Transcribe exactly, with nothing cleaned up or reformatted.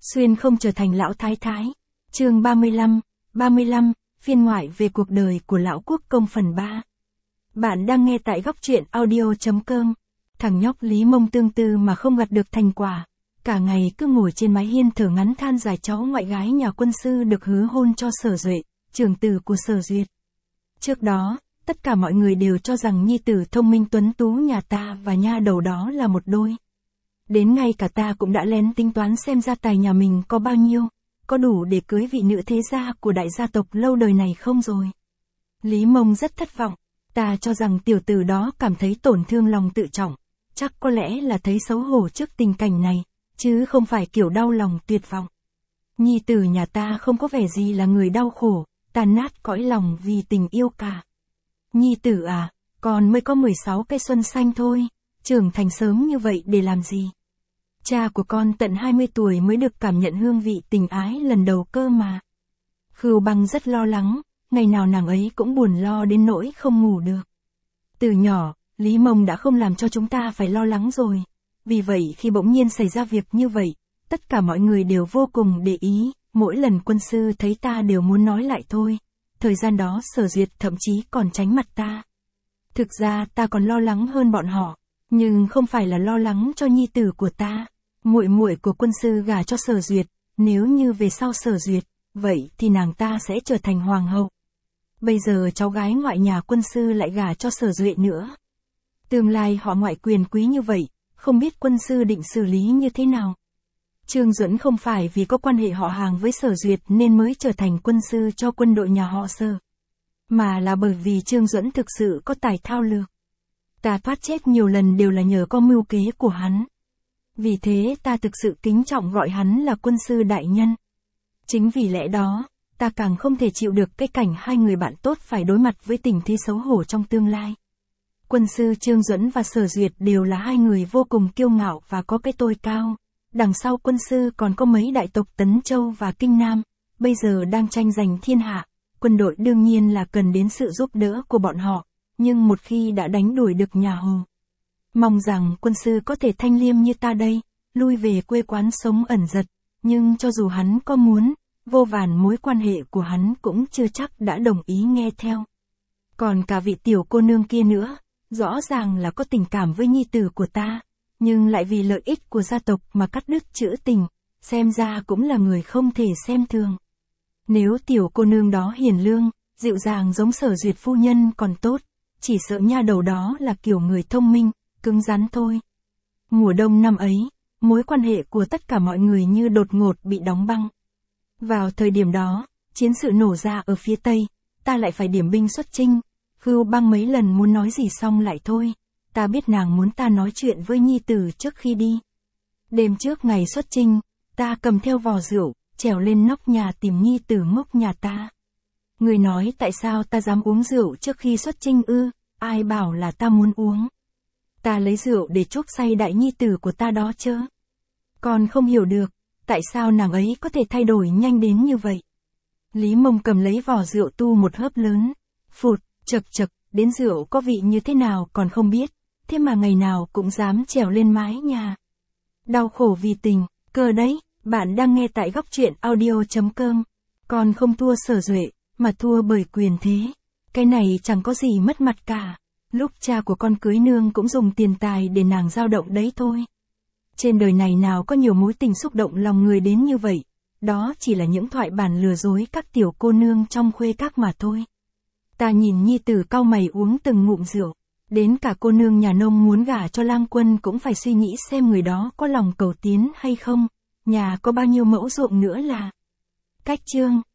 Xuyên không trở thành lão thái thái. Chương ba mươi lăm, ba mươi lăm, phiên ngoại về cuộc đời của lão quốc công phần ba. Bạn đang nghe tại góc truyện audio chấm com. Thằng nhóc Lý Mông tương tư mà không gặt được thành quả. Cả ngày cứ ngồi trên mái hiên thở ngắn than dài cháu ngoại gái nhà quân sư được hứa hôn cho Sở Duệ, trưởng tử của Sở Duyệt. Trước đó, tất cả mọi người đều cho rằng nhi tử thông minh tuấn tú nhà ta và nha đầu đó là một đôi. Đến ngay cả ta cũng đã lén tính toán xem gia tài nhà mình có bao nhiêu, có đủ để cưới vị nữ thế gia của đại gia tộc lâu đời này không rồi. Lý Mông rất thất vọng, ta cho rằng tiểu tử đó cảm thấy tổn thương lòng tự trọng, chắc có lẽ là thấy xấu hổ trước tình cảnh này, chứ không phải kiểu đau lòng tuyệt vọng. Nhi tử nhà ta không có vẻ gì là người đau khổ, tàn nát cõi lòng vì tình yêu cả. Nhi tử à, con mới có mười sáu cây xuân xanh thôi, trưởng thành sớm như vậy để làm gì? Cha của con tận hai mươi tuổi mới được cảm nhận hương vị tình ái lần đầu cơ mà. Khưu Băng rất lo lắng, ngày nào nàng ấy cũng buồn lo đến nỗi không ngủ được. Từ nhỏ, Lý Mông đã không làm cho chúng ta phải lo lắng rồi. Vì vậy khi bỗng nhiên xảy ra việc như vậy, tất cả mọi người đều vô cùng để ý, mỗi lần quân sư thấy ta đều muốn nói lại thôi. Thời gian đó Sở Duyệt thậm chí còn tránh mặt ta. Thực ra ta còn lo lắng hơn bọn họ, nhưng không phải là lo lắng cho nhi tử của ta. Muội muội của quân sư gả cho Sở Duyệt, nếu như về sau Sở Duyệt, vậy thì nàng ta sẽ trở thành hoàng hậu. Bây giờ cháu gái ngoại nhà quân sư lại gả cho Sở Duệ nữa. Tương lai họ ngoại quyền quý như vậy, không biết quân sư định xử lý như thế nào. Trương Duẫn không phải vì có quan hệ họ hàng với Sở Duyệt nên mới trở thành quân sư cho quân đội nhà họ Sở, mà là bởi vì Trương Duẫn thực sự có tài thao lược. Ta thoát chết nhiều lần đều là nhờ có mưu kế của hắn. Vì thế ta thực sự kính trọng gọi hắn là quân sư đại nhân. Chính vì lẽ đó, ta càng không thể chịu được cái cảnh hai người bạn tốt phải đối mặt với tình thế xấu hổ trong tương lai. Quân sư Trương Duẫn và Sở Duyệt đều là hai người vô cùng kiêu ngạo và có cái tôi cao. Đằng sau quân sư còn có mấy đại tộc Tấn Châu và Kinh Nam, bây giờ đang tranh giành thiên hạ. Quân đội đương nhiên là cần đến sự giúp đỡ của bọn họ, nhưng một khi đã đánh đuổi được nhà Hồ, mong rằng quân sư có thể thanh liêm như ta đây, lui về quê quán sống ẩn giật, nhưng cho dù hắn có muốn, vô vàn mối quan hệ của hắn cũng chưa chắc đã đồng ý nghe theo. Còn cả vị tiểu cô nương kia nữa, rõ ràng là có tình cảm với nhi tử của ta, nhưng lại vì lợi ích của gia tộc mà cắt đứt chữ tình, xem ra cũng là người không thể xem thường. Nếu tiểu cô nương đó hiền lương, dịu dàng giống Sở Duyệt phu nhân còn tốt, chỉ sợ nha đầu đó là kiểu người thông minh, cứng rắn thôi. Mùa đông năm ấy, mối quan hệ của tất cả mọi người như đột ngột bị đóng băng. Vào thời điểm đó, chiến sự nổ ra ở phía Tây, ta lại phải điểm binh xuất chinh. Khưu Băng mấy lần muốn nói gì xong lại thôi, ta biết nàng muốn ta nói chuyện với nhi tử trước khi đi. Đêm trước ngày xuất chinh, ta cầm theo vò rượu, trèo lên nóc nhà tìm nhi tử ngốc nhà ta. Người nói tại sao ta dám uống rượu trước khi xuất chinh ư, ai bảo là ta muốn uống. Ta lấy rượu để chuốc say đại nhi tử của ta đó chớ. Còn không hiểu được, tại sao nàng ấy có thể thay đổi nhanh đến như vậy. Lý Mông cầm lấy vò rượu tu một hớp lớn, phụt, chật chật, đến rượu có vị như thế nào còn không biết, thế mà ngày nào cũng dám trèo lên mái nhà. Đau khổ vì tình, cơ đấy, bạn đang nghe tại góc truyện audio chấm com. Con không thua Sở Duệ, mà thua bởi quyền thế. Cái này chẳng có gì mất mặt cả. Lúc cha của con cưới nương cũng dùng tiền tài để nàng dao động đấy thôi. Trên đời này nào có nhiều mối tình xúc động lòng người đến như vậy. Đó chỉ là những thoại bản lừa dối các tiểu cô nương trong khuê các mà thôi. Ta nhìn nhi tử cau mày uống từng ngụm rượu. Đến cả cô nương nhà nông muốn gả cho lang quân cũng phải suy nghĩ xem người đó có lòng cầu tiến hay không. Nhà có bao nhiêu mẫu ruộng nữa là. Cách chương.